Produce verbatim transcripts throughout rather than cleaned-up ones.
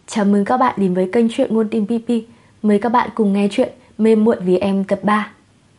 Chào mừng các bạn đến với kênh truyện ngôn tình pê pê. Mời các bạn cùng nghe chuyện Mê muội vì em tập ba.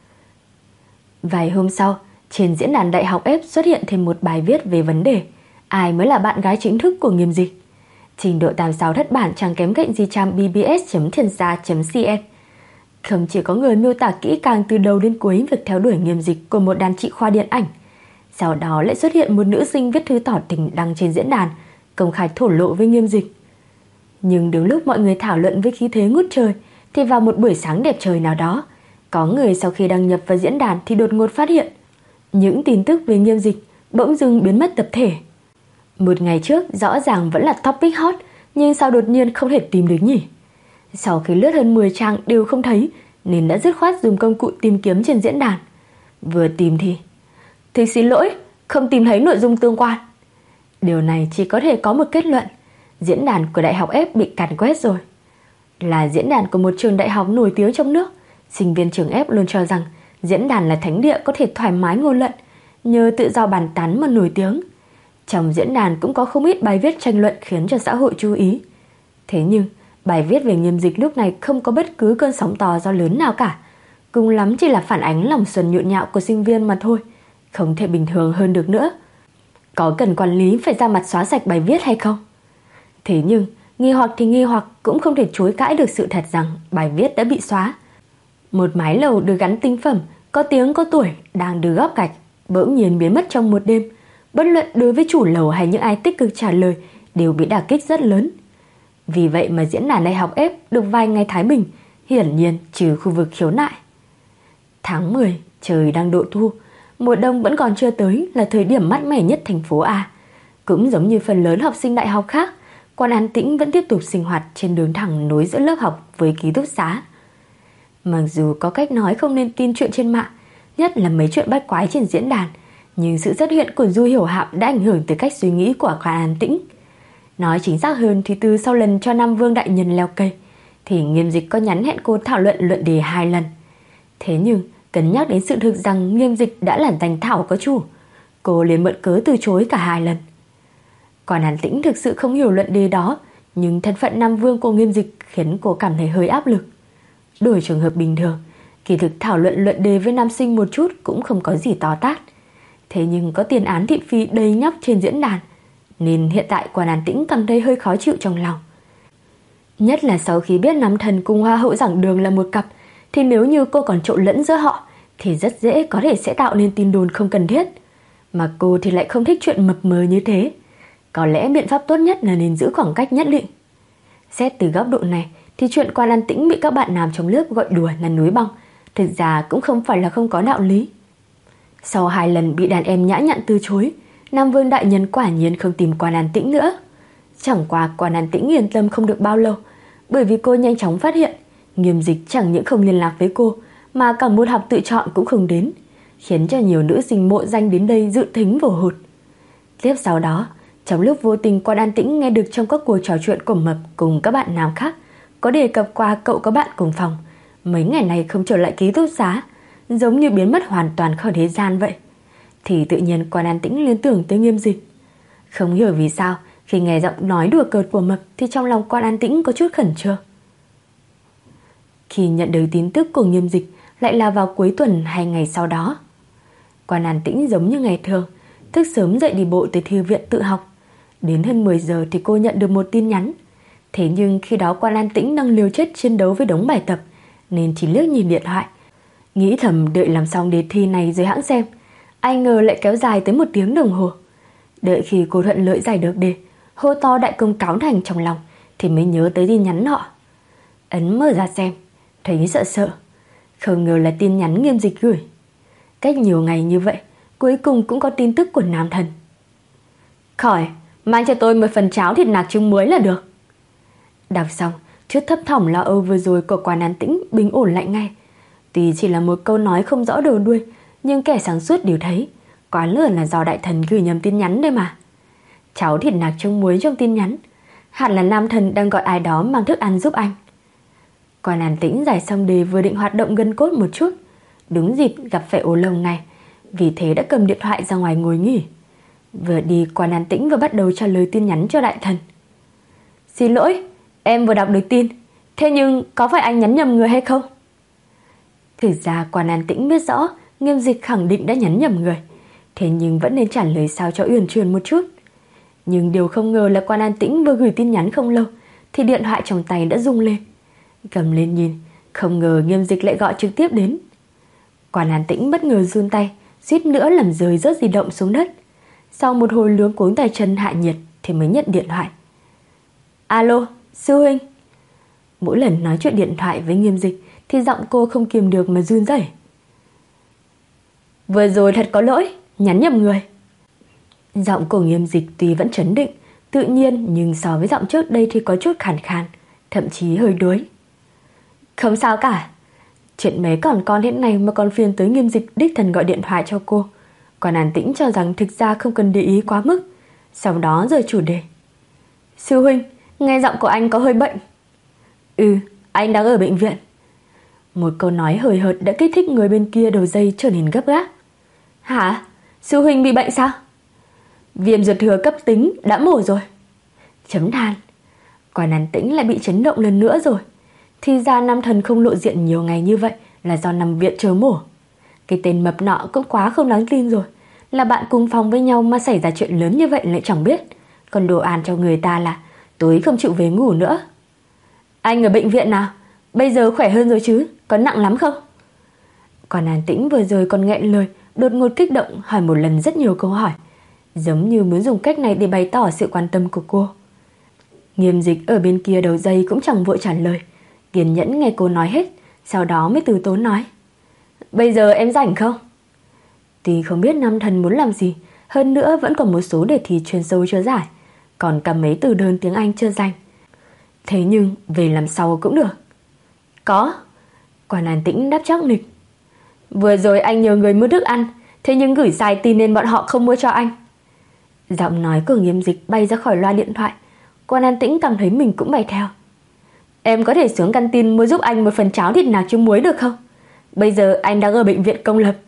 Vài hôm sau, trên diễn đàn Đại học F xuất hiện thêm một bài viết về vấn đề ai mới là bạn gái chính thức của Nghiêm Dịch. Trình độ tám sáu thất bản chẳng kém cạnh gì trang b b s chấm thiền gia chấm c n. Không chỉ có người miêu tả kỹ càng từ đầu đến cuối việc theo đuổi Nghiêm Dịch của một đàn chị khoa điện ảnh, sau đó lại xuất hiện một nữ sinh viết thư tỏ tình đăng trên diễn đàn, công khai thổ lộ với Nghiêm Dịch. Nhưng đúng lúc mọi người thảo luận với khí thế ngút trời, thì vào một buổi sáng đẹp trời nào đó, có người sau khi đăng nhập vào diễn đàn thì đột ngột phát hiện những tin tức về Nghiêm Dịch bỗng dưng biến mất tập thể. Một ngày trước rõ ràng vẫn là topic hot, nhưng sao đột nhiên không thể tìm được nhỉ? Sau khi lướt hơn mười trang đều không thấy, nên đã dứt khoát dùng công cụ tìm kiếm trên diễn đàn. Vừa tìm thì Thì xin lỗi, không tìm thấy nội dung tương quan. Điều này chỉ có thể có một kết luận: diễn đàn của Đại học F bị càn quét rồi. Là diễn đàn của một trường đại học nổi tiếng trong nước, sinh viên trường F luôn cho rằng diễn đàn là thánh địa có thể thoải mái ngôn luận, nhờ tự do bàn tán mà nổi tiếng. Trong diễn đàn cũng có không ít bài viết tranh luận khiến cho xã hội chú ý. Thế nhưng bài viết về Nghiêm Dịch lúc này không có bất cứ cơn sóng to gió lớn nào cả, cùng lắm chỉ là phản ánh lòng xuân nhộn nhạo của sinh viên mà thôi, không thể bình thường hơn được nữa. Có cần quản lý phải ra mặt xóa sạch bài viết hay không? Thế nhưng nghi hoặc thì nghi hoặc cũng không thể chối cãi được sự thật rằng bài viết đã bị xóa. Một mái lầu được gắn tinh phẩm, có tiếng có tuổi, đang được góp gạch, bỗng nhiên biến mất trong một đêm. Bất luận đối với chủ lầu hay những ai tích cực trả lời đều bị đả kích rất lớn. Vì vậy mà diễn đàn Đại học F được vài ngày thái bình, hiển nhiên trừ khu vực khiếu nại. Tháng mười, trời đang độ thu, mùa đông vẫn còn chưa tới, là thời điểm mát mẻ nhất thành phố A. Cũng giống như phần lớn học sinh đại học khác, Quan An Tĩnh vẫn tiếp tục sinh hoạt trên đường thẳng nối giữa lớp học với ký túc xá. Mặc dù có cách nói không nên tin chuyện trên mạng, nhất là mấy chuyện bắt quái trên diễn đàn, nhưng sự xuất hiện của Du Hiểu Hạm đã ảnh hưởng tới cách suy nghĩ của Quan An Tĩnh. Nói chính xác hơn thì từ sau lần cho Nam Vương đại nhân leo cây, thì Nghiêm Dịch có nhắn hẹn cô thảo luận luận đề hai lần. Thế nhưng cân nhắc đến sự thực rằng Nghiêm Dịch đã là danh thảo có chủ, cô liền mượn cớ từ chối cả hai lần. Quan An Tĩnh thực sự không hiểu luận đề đó, nhưng thân phận Nam Vương của Nghiêm Dịch khiến cô cảm thấy hơi áp lực. Đổi trường hợp bình thường, kỳ thực thảo luận luận đề với nam sinh một chút cũng không có gì to tát. Thế nhưng có tiền án thị phi đầy nhóc trên diễn đàn, nên hiện tại Quan An Tĩnh cảm thấy hơi khó chịu trong lòng. Nhất là sau khi biết Nam Thần cùng Hoa hậu giảng đường là một cặp, thì nếu như cô còn trộn lẫn giữa họ thì rất dễ có thể sẽ tạo nên tin đồn không cần thiết. Mà cô thì lại không thích chuyện mập mờ như thế. Có lẽ biện pháp tốt nhất là nên giữ khoảng cách nhất định. Xét từ góc độ này thì chuyện Quan An Tĩnh bị các bạn nam trong lớp gọi đùa là núi băng thực ra cũng không phải là không có đạo lý. Sau hai lần bị đàn em nhã nhặn từ chối, Nam Vương đại nhân quả nhiên không tìm Quan An Tĩnh nữa. Chẳng qua Quan An Tĩnh yên tâm không được bao lâu, bởi vì cô nhanh chóng phát hiện Nghiêm Dịch chẳng những không liên lạc với cô, mà cả môn học tự chọn cũng không đến, khiến cho nhiều nữ sinh mộ danh đến đây dự thính vồ hụt. Tiếp sau đó, trong lúc vô tình Quan An Tĩnh nghe được trong các cuộc trò chuyện của Mập cùng các bạn nam khác có đề cập qua cậu có bạn cùng phòng, mấy ngày này không trở lại ký túc xá, giống như biến mất hoàn toàn khỏi thế gian vậy, thì tự nhiên Quan An Tĩnh liên tưởng tới Nghiêm Dịch. Không hiểu vì sao khi nghe giọng nói đùa cợt của Mập thì trong lòng Quan An Tĩnh có chút khẩn trương. Khi nhận được tin tức của Nghiêm Dịch lại là vào cuối tuần hay ngày sau đó, Quan An Tĩnh giống như ngày thường thức sớm dậy đi bộ tới thư viện tự học. Đến hơn mười giờ thì cô nhận được một tin nhắn. Thế nhưng khi đó Quan An Tĩnh đang liều chết chiến đấu với đống bài tập, nên chỉ liếc nhìn điện thoại, nghĩ thầm đợi làm xong đề thi này rồi hãng xem. Ai ngờ lại kéo dài tới một tiếng đồng hồ. Đợi khi cô thuận lợi giải được đề, hô to đại công cáo thành trong lòng, thì mới nhớ tới tin nhắn nọ. Ấn mở ra xem, thấy sợ sợ. Không ngờ là tin nhắn Nghiêm Dịch gửi. Cách nhiều ngày như vậy, cuối cùng cũng có tin tức của Nam Thần. Khỏi, mang cho tôi một phần cháo thịt nạc trứng muối là được. Đọc xong, chút thấp thỏm lo âu vừa rồi của Quan An Tĩnh bình ổn lại ngay. Tuy chỉ là một câu nói không rõ đầu đuôi, nhưng kẻ sáng suốt đều thấy quá lửa là do đại thần gửi nhầm tin nhắn đây mà. Cháo thịt nạc trứng muối trong tin nhắn, hẳn là Nam Thần đang gọi ai đó mang thức ăn giúp anh. Quan An Tĩnh giải xong đề vừa định hoạt động gân cốt một chút, đúng dịp gặp phải ô lông này, vì thế đã cầm điện thoại ra ngoài ngồi nghỉ. Vừa đi, Quan An Tĩnh vừa bắt đầu trả lời tin nhắn cho đại thần. Xin lỗi, Em vừa đọc được tin. Thế nhưng có phải anh nhắn nhầm người hay không? Thực ra Quan An Tĩnh biết rõ Nghiêm Dịch khẳng định đã nhắn nhầm người, thế nhưng vẫn nên trả lời sao cho uyển chuyển một chút. Nhưng điều không ngờ là Quan An Tĩnh vừa gửi tin nhắn không lâu thì điện thoại trong tay đã rung lên. Cầm lên nhìn, không ngờ Nghiêm Dịch lại gọi trực tiếp đến. Quan An Tĩnh bất ngờ run tay, suýt nữa làm rơi rớt di động xuống đất. Sau một hồi luống cuống tay chân hạ nhiệt thì mới nhận điện thoại. Alo, sư huynh. Mỗi lần nói chuyện điện thoại với Nghiêm Dịch thì giọng cô không kiềm được mà run rẩy. Vừa rồi thật có lỗi, nhắn nhầm người. Giọng của Nghiêm Dịch tuy vẫn trấn định, tự nhiên, nhưng so với giọng trước đây thì có chút khàn khàn, thậm chí hơi đuối. Không sao cả. Chuyện mấy còn con hiện này mà còn phiền tới Nghiêm Dịch đích thân gọi điện thoại cho cô. Còn An Tĩnh cho rằng thực ra không cần để ý quá mức, sau đó rời chủ đề. Sư huynh, nghe giọng của anh có hơi bệnh. Ừ, anh đang ở bệnh viện. Một câu nói hời hợt đã kích thích người bên kia đầu dây trở nên gấp gáp. Hả? Sư huynh bị bệnh sao? Viêm ruột thừa cấp tính, đã mổ rồi. Chấm than. Quan An Tĩnh lại bị chấn động lần nữa rồi. Thì ra Nam Thần không lộ diện nhiều ngày như vậy là do nằm viện chờ mổ. Cái tên mập nọ cũng quá không đáng tin rồi. Là bạn cùng phòng với nhau mà xảy ra chuyện lớn như vậy lại chẳng biết. Còn đồ an cho người ta là tối không chịu về ngủ nữa. Anh ở bệnh viện nào? Bây giờ khỏe hơn rồi chứ? Có nặng lắm không? Quan An Tĩnh vừa rồi còn nghẹn lời, đột ngột kích động hỏi một lần rất nhiều câu hỏi, giống như muốn dùng cách này để bày tỏ sự quan tâm của cô. Nghiêm Dịch ở bên kia đầu dây cũng chẳng vội trả lời, kiên nhẫn nghe cô nói hết, sau đó mới từ tốn nói. Bây giờ em rảnh không? Tuy không biết Nam Thần muốn làm gì, hơn nữa vẫn còn một số đề thi chuyên sâu chưa giải, còn cả mấy từ đơn tiếng Anh chưa dành. Thế nhưng về làm sau cũng được. Có. Quan An Tĩnh đáp chắc nịch. Vừa rồi anh nhờ người mua thức ăn, thế nhưng gửi sai tin nên bọn họ không mua cho anh. Giọng nói của Nghiêm Dịch bay ra khỏi loa điện thoại. Quan An Tĩnh cảm thấy mình cũng bay theo. Em có thể xuống căn tin mua giúp anh một phần cháo thịt nạc trứng muối được không? Bây giờ anh đang ở bệnh viện công lập.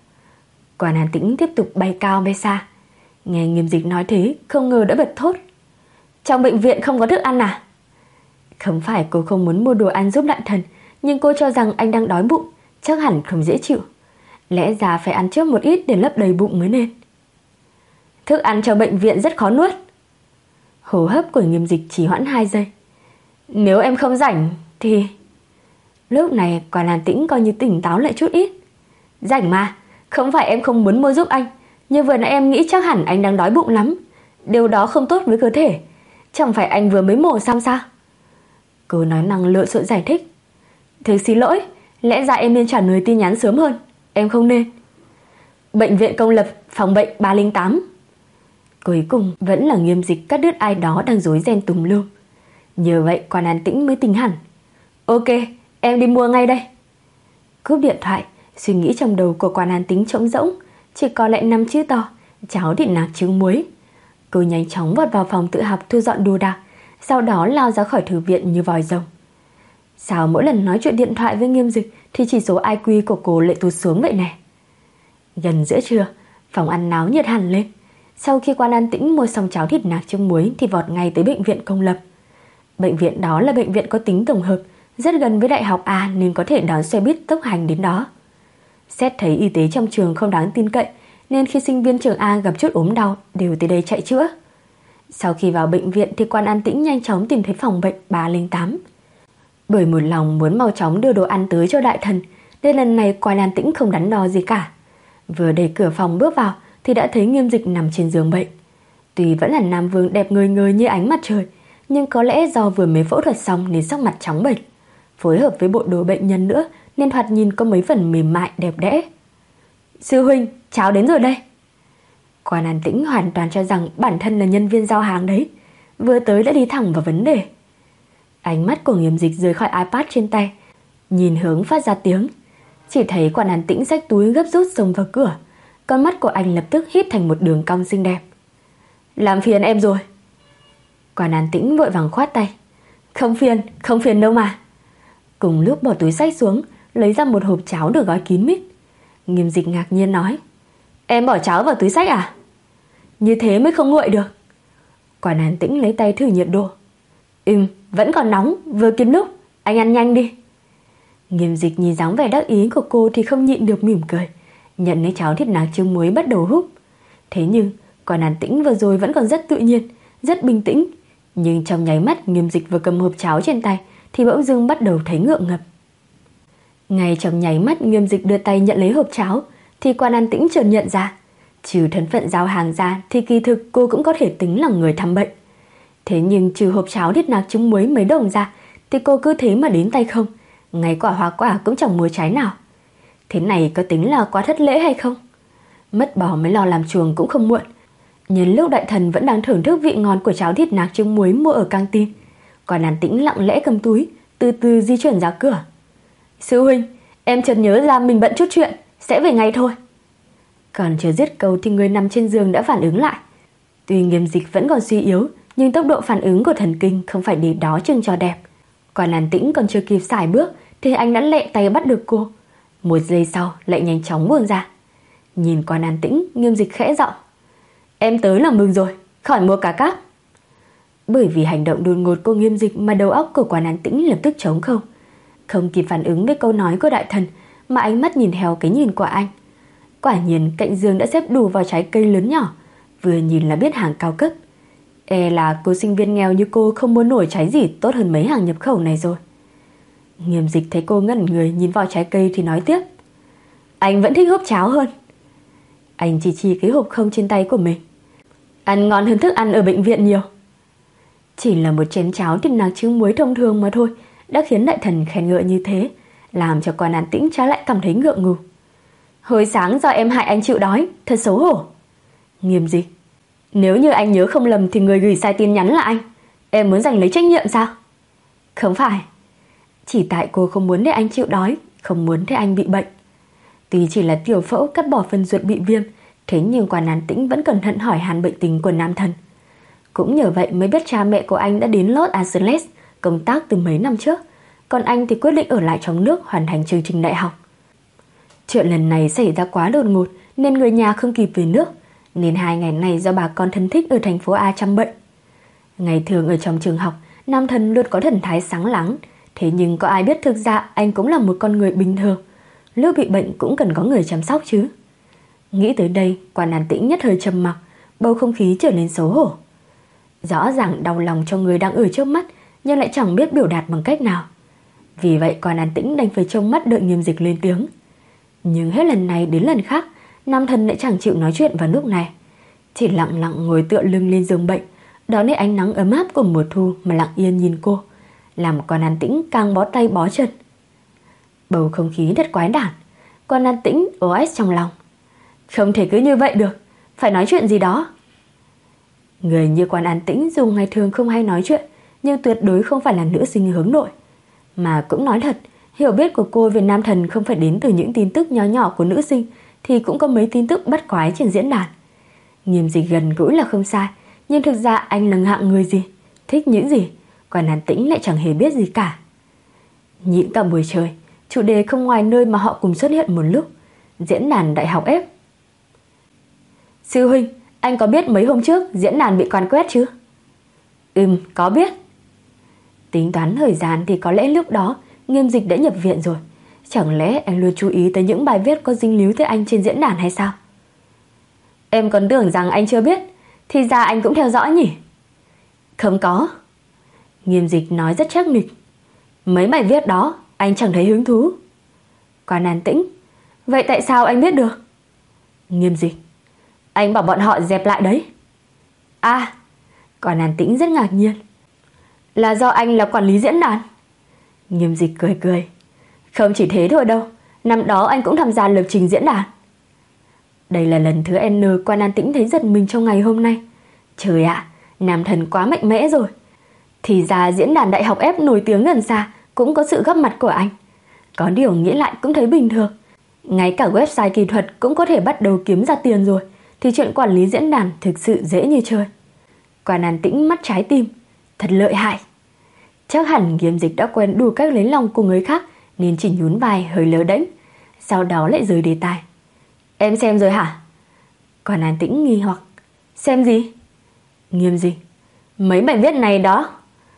Quan An Tĩnh tiếp tục bay cao bay xa. Nghe Nghiêm Dịch nói thế, không ngờ đã bật thốt. Trong bệnh viện không có thức ăn à? Không phải cô không muốn mua đồ ăn giúp đại thần, nhưng cô cho rằng anh đang đói bụng, chắc hẳn không dễ chịu. Lẽ ra phải ăn trước một ít để lấp đầy bụng mới nên. Thức ăn trong bệnh viện rất khó nuốt. Hô hấp của Nghiêm Dịch chỉ hoãn hai giây. Nếu em không rảnh thì... Lúc này Quan An Tĩnh coi như tỉnh táo lại chút ít. Rảnh mà, không phải em không muốn mua giúp anh, nhưng vừa nãy em nghĩ chắc hẳn anh đang đói bụng lắm. Điều đó không tốt với cơ thể. Chẳng phải anh vừa mới mổ xong sao? Cô nói năng lựa xộn giải thích. Thực xin lỗi, lẽ ra em nên trả lời tin nhắn sớm hơn. Em không nên. Bệnh viện công lập, phòng bệnh ba không tám. Cuối cùng vẫn là Nghiêm Dịch cắt đứt ai đó đang rối ren tùm lum. Nhờ vậy Quan An Tĩnh mới tỉnh hẳn. Ok, em đi mua ngay đây. Cúp điện thoại, suy nghĩ trong đầu của Quan An Tĩnh trống rỗng, chỉ có lại năm chữ to: cháo thịt nạc trứng muối. Cô nhanh chóng vọt vào phòng tự học thu dọn đồ đạc, sau đó lao ra khỏi thư viện như vòi rồng. Sao mỗi lần nói chuyện điện thoại với Nghiêm Dịch thì chỉ số i kiu của cô lại tụt xuống vậy nè? Gần giữa trưa, phòng ăn náo nhiệt hẳn lên. Sau khi Quan An Tĩnh mua xong cháo thịt nạc trứng muối thì vọt ngay tới bệnh viện công lập. Bệnh viện đó là bệnh viện có tính tổng hợp, rất gần với Đại học A nên có thể đón xe buýt tốc hành đến đó. Xét thấy y tế trong trường không đáng tin cậy nên khi sinh viên trường A gặp chút ốm đau đều tới đây chạy chữa. Sau khi vào bệnh viện thì Quan An Tĩnh nhanh chóng tìm thấy phòng bệnh ba không tám. Bởi một lòng muốn mau chóng đưa đồ ăn tới cho đại thần nên lần này Quan An Tĩnh không đắn đo gì cả. Vừa đẩy cửa phòng bước vào thì đã thấy Nghiêm Dịch nằm trên giường bệnh. Tuy vẫn là nam vương đẹp ngời ngời như ánh mặt trời, nhưng có lẽ do vừa mới phẫu thuật xong nên sắc mặt trắng bệch, phối hợp với bộ đồ bệnh nhân nữa nên thoạt nhìn có mấy phần mềm mại đẹp đẽ. Sư huynh, cháo đến rồi đây. Quan An Tĩnh hoàn toàn cho rằng bản thân là nhân viên giao hàng đấy, vừa tới đã đi thẳng vào vấn đề. Ánh mắt của Nghiêm Dịch rời khỏi iPad trên tay, nhìn hướng phát ra tiếng. Chỉ thấy Quan An Tĩnh xách túi gấp rút xông vào cửa. Con mắt của anh lập tức híp thành một đường cong xinh đẹp. Làm phiền em rồi. Quan An Tĩnh vội vàng khoát tay. Không phiền, không phiền đâu mà. Cùng lúc bỏ túi xách xuống, lấy ra một hộp cháo được gói kín mít. Nghiêm Dịch ngạc nhiên nói. Em bỏ cháo vào túi xách à? Như thế mới không nguội được. Quan An Tĩnh lấy tay thử nhiệt độ. Ừm, Vẫn còn nóng, vừa kịp lúc, anh ăn nhanh đi. Nghiêm Dịch nhìn dáng vẻ đắc ý của cô thì không nhịn được mỉm cười, nhận lấy cháo thịt nạc trứng muối bắt đầu húp. Thế nhưng Quan An Tĩnh vừa rồi vẫn còn rất tự nhiên, rất bình tĩnh. Nhưng trong nháy mắt Nghiêm Dịch vừa cầm hộp cháo trên tay thì bỗng dưng bắt đầu thấy ngượng ngập. Ngay trong nháy mắt Nghiêm Dịch đưa tay nhận lấy hộp cháo thì Quan An Tĩnh chợt nhận ra, trừ thân phận giao hàng ra thì kỳ thực cô cũng có thể tính là người thăm bệnh. Thế nhưng trừ hộp cháo thịt nạc trứng muối mấy đồng ra thì cô cứ thế mà đến tay không, ngay quả hoa quả cũng chẳng mua trái nào. Thế này có tính là quá thất lễ hay không? Mất bò mới lo làm chuồng cũng không muộn. Nhân lúc đại thần vẫn đang thưởng thức vị ngon của cháo thịt nạc trứng muối mua ở căng tin, Quan An Tĩnh lặng lẽ cầm túi, từ từ di chuyển ra cửa. Sư huynh, em chợt nhớ ra mình bận chút chuyện, sẽ về ngay thôi. Còn chưa dứt câu thì người nằm trên giường đã phản ứng lại. Tuy Nghiêm Dịch vẫn còn suy yếu, nhưng tốc độ phản ứng của thần kinh không phải để đó chừng cho đẹp. Quan An Tĩnh còn chưa kịp xài bước thì anh đã lẹ tay bắt được cô. Một giây sau lại nhanh chóng buông ra. Nhìn Quan An Tĩnh, Nghiêm Dịch khẽ giọng: Em tới là mừng rồi, khỏi mua cá cáp. Bởi vì hành động đột ngột của Nghiêm Dịch mà đầu óc của Quan An Tĩnh lập tức trống không. Không kịp phản ứng với câu nói của đại thần mà ánh mắt nhìn theo cái nhìn của anh. Quả nhiên cạnh giường đã xếp đủ vào trái cây lớn nhỏ, vừa nhìn là biết hàng cao cấp. E là cô sinh viên nghèo như cô không mua nổi trái gì tốt hơn mấy hàng nhập khẩu này rồi. Nghiêm Dịch thấy cô ngẩn người nhìn vào trái cây thì nói tiếp: Anh vẫn thích húp cháo hơn. Anh chỉ chỉ cái hộp không trên tay của mình. Ăn ngon hơn thức ăn ở bệnh viện nhiều. Chỉ là một chén cháo thịt nạc trứng muối thông thường mà thôi đã khiến đại thần khen ngợi như thế, làm cho Quan An Tĩnh trái lại cảm thấy ngượng ngùng. Hồi sáng do em hại anh chịu đói, thật xấu hổ. Nghiêm Dịch: Nếu như anh nhớ không lầm thì người gửi sai tin nhắn là anh. Em muốn giành lấy trách nhiệm sao? Không phải. Chỉ tại cô không muốn để anh chịu đói, không muốn thấy anh bị bệnh. Tuy chỉ là tiểu phẫu cắt bỏ phần ruột bị viêm, thế nhưng Quan An Tĩnh vẫn cẩn thận hỏi han bệnh tình của nam thần. Cũng nhờ vậy mới biết cha mẹ của anh đã đến Los Angeles công tác từ mấy năm trước, còn anh thì quyết định ở lại trong nước hoàn thành chương trình đại học. Chuyện lần này xảy ra quá đột ngột nên người nhà không kịp về nước, nên hai ngày này do bà con thân thích ở thành phố A chăm bệnh. Ngày thường ở trong trường học, nam thần luôn có thần thái sáng láng, thế nhưng có ai biết thực ra anh cũng là một con người bình thường, lúc bị bệnh cũng cần có người chăm sóc chứ. Nghĩ tới đây, Quan An Tĩnh nhất thời trầm mặc, bầu không khí trở nên xấu hổ. Rõ ràng đau lòng cho người đang ở trước mắt, nhưng lại chẳng biết biểu đạt bằng cách nào. Vì vậy Quan An Tĩnh đành phải trông mắt đợi Nghiêm Dịch lên tiếng. Nhưng hết lần này đến lần khác, nam thần lại chẳng chịu nói chuyện vào lúc này, chỉ lặng lặng ngồi tựa lưng lên giường bệnh, đón lấy ánh nắng ấm áp của mùa thu mà lặng yên nhìn cô, làm Quan An Tĩnh càng bó tay bó chân. Bầu không khí thật quái đản. Quan An Tĩnh o ét trong lòng. Không thể cứ như vậy được, phải nói chuyện gì đó. Người như Quan An Tĩnh dù ngày thường không hay nói chuyện, nhưng tuyệt đối không phải là nữ sinh hướng nội. Mà cũng nói thật, hiểu biết của cô về nam thần không phải đến từ những tin tức nhỏ nhỏ của nữ sinh, thì cũng có mấy tin tức bắt quái trên diễn đàn. Nghiêm Dịch gần gũi là không sai, nhưng thực ra anh là hạng người gì, thích những gì, Quan An Tĩnh lại chẳng hề biết gì cả. Nhịn cả buổi trời, chủ đề không ngoài nơi mà họ cùng xuất hiện một lúc: diễn đàn đại học F. Sư huynh, anh có biết mấy hôm trước diễn đàn bị càn quét chứ? Ừm, có biết. Tính toán thời gian thì có lẽ lúc đó Nghiêm Dịch đã nhập viện rồi. Chẳng lẽ anh luôn chú ý tới những bài viết có dính líu tới anh trên diễn đàn hay sao? Em còn tưởng rằng anh chưa biết, thì ra anh cũng theo dõi nhỉ? Không có. Nghiêm Dịch nói rất chắc nịch. Mấy bài viết đó anh chẳng thấy hứng thú. Quan An Tĩnh: Vậy tại sao anh biết được? Nghiêm Dịch: Anh bảo bọn họ dẹp lại đấy. À, Quan An Tĩnh rất ngạc nhiên. Là do anh là quản lý diễn đàn? Nghiêm Dịch cười cười. Không chỉ thế thôi đâu, năm đó anh cũng tham gia lập trình diễn đàn. Đây là lần thứ N Quan An Tĩnh thấy giật mình trong ngày hôm nay. Trời ạ, nam thần quá mạnh mẽ rồi. Thì ra diễn đàn đại học F nổi tiếng gần xa cũng có sự góp mặt của anh. Có điều nghĩ lại cũng thấy bình thường. Ngay cả website kỹ thuật cũng có thể bắt đầu kiếm ra tiền rồi, thì chuyện quản lý diễn đàn thực sự dễ như chơi. Quan An Tĩnh mắt trái tim. Thật lợi hại. Chắc hẳn Nghiêm Dịch đã quen đủ cách lấy lòng của người khác nên chỉ nhún vai hơi lơ đễnh, sau đó lại rời đề tài. Em xem rồi hả? Quan An Tĩnh nghi hoặc. Xem gì? Nghiêm Dịch: Mấy bài viết này đó.